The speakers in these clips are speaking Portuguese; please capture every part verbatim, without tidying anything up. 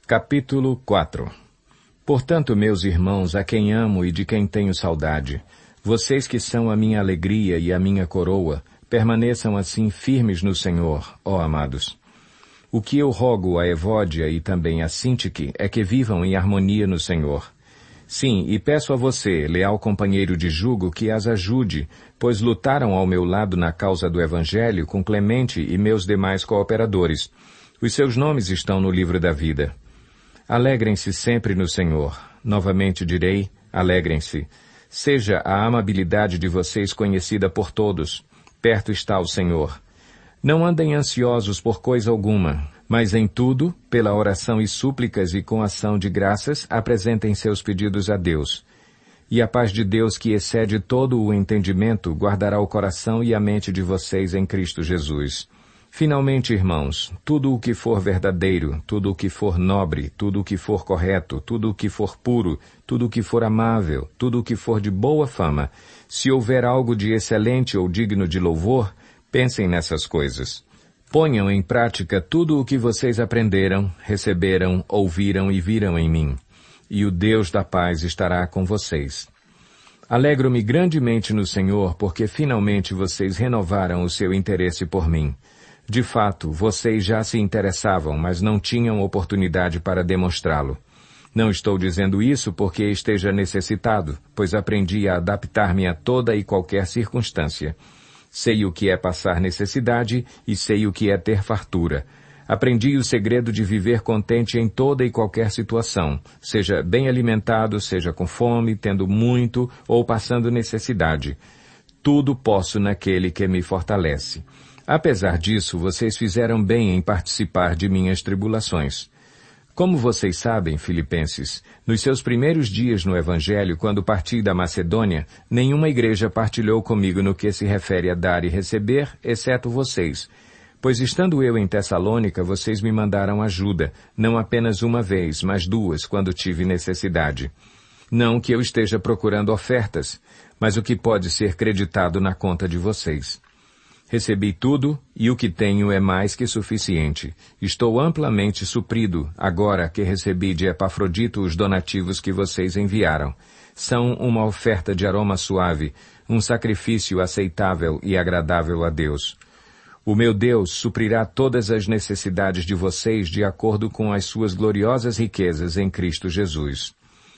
Capítulo quatro. Portanto, meus irmãos, a quem amo e de quem tenho saudade, vocês que são a minha alegria e a minha coroa, permaneçam assim firmes no Senhor, ó amados. O que eu rogo a Evódia e também a Sintique é que vivam em harmonia no Senhor. Sim, e peço a você, leal companheiro de jugo, que as ajude, pois lutaram ao meu lado na causa do Evangelho com Clemente e meus demais cooperadores. Os seus nomes estão no livro da vida. Alegrem-se sempre no Senhor. Novamente direi, alegrem-se. Seja a amabilidade de vocês conhecida por todos. Perto está o Senhor. Não andem ansiosos por coisa alguma, mas em tudo, pela oração e súplicas e com ação de graças, apresentem seus pedidos a Deus. E a paz de Deus, que excede todo o entendimento, guardará o coração e a mente de vocês em Cristo Jesus. Finalmente, irmãos, tudo o que for verdadeiro, tudo o que for nobre, tudo o que for correto, tudo o que for puro, tudo o que for amável, tudo o que for de boa fama, se houver algo de excelente ou digno de louvor, pensem nessas coisas. Ponham em prática tudo o que vocês aprenderam, receberam, ouviram e viram em mim, e o Deus da paz estará com vocês. Alegro-me grandemente no Senhor, porque finalmente vocês renovaram o seu interesse por mim. De fato, vocês já se interessavam, mas não tinham oportunidade para demonstrá-lo. Não estou dizendo isso porque esteja necessitado, pois aprendi a adaptar-me a toda e qualquer circunstância. Sei o que é passar necessidade e sei o que é ter fartura. Aprendi o segredo de viver contente em toda e qualquer situação, seja bem alimentado, seja com fome, tendo muito ou passando necessidade. Tudo posso naquele que me fortalece. Apesar disso, vocês fizeram bem em participar de minhas tribulações. Como vocês sabem, filipenses, nos seus primeiros dias no Evangelho, quando parti da Macedônia, nenhuma igreja partilhou comigo no que se refere a dar e receber, exceto vocês. Pois estando eu em Tessalônica, vocês me mandaram ajuda, não apenas uma vez, mas duas, quando tive necessidade. Não que eu esteja procurando ofertas, mas o que pode ser creditado na conta de vocês. Recebi tudo, e o que tenho é mais que suficiente. Estou amplamente suprido, agora que recebi de Epafrodito os donativos que vocês enviaram. São uma oferta de aroma suave, um sacrifício aceitável e agradável a Deus. O meu Deus suprirá todas as necessidades de vocês de acordo com as suas gloriosas riquezas em Cristo Jesus.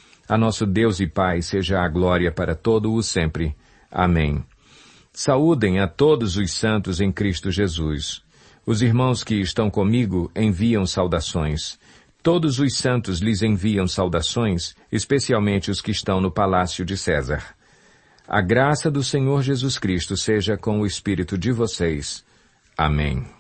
A nosso Deus e Pai seja a glória para todo o sempre. Amém. Saúdem a todos os santos em Cristo Jesus. Os irmãos que estão comigo enviam saudações. Todos os santos lhes enviam saudações, especialmente os que estão no palácio de César. A graça do Senhor Jesus Cristo seja com o espírito de vocês. Amém.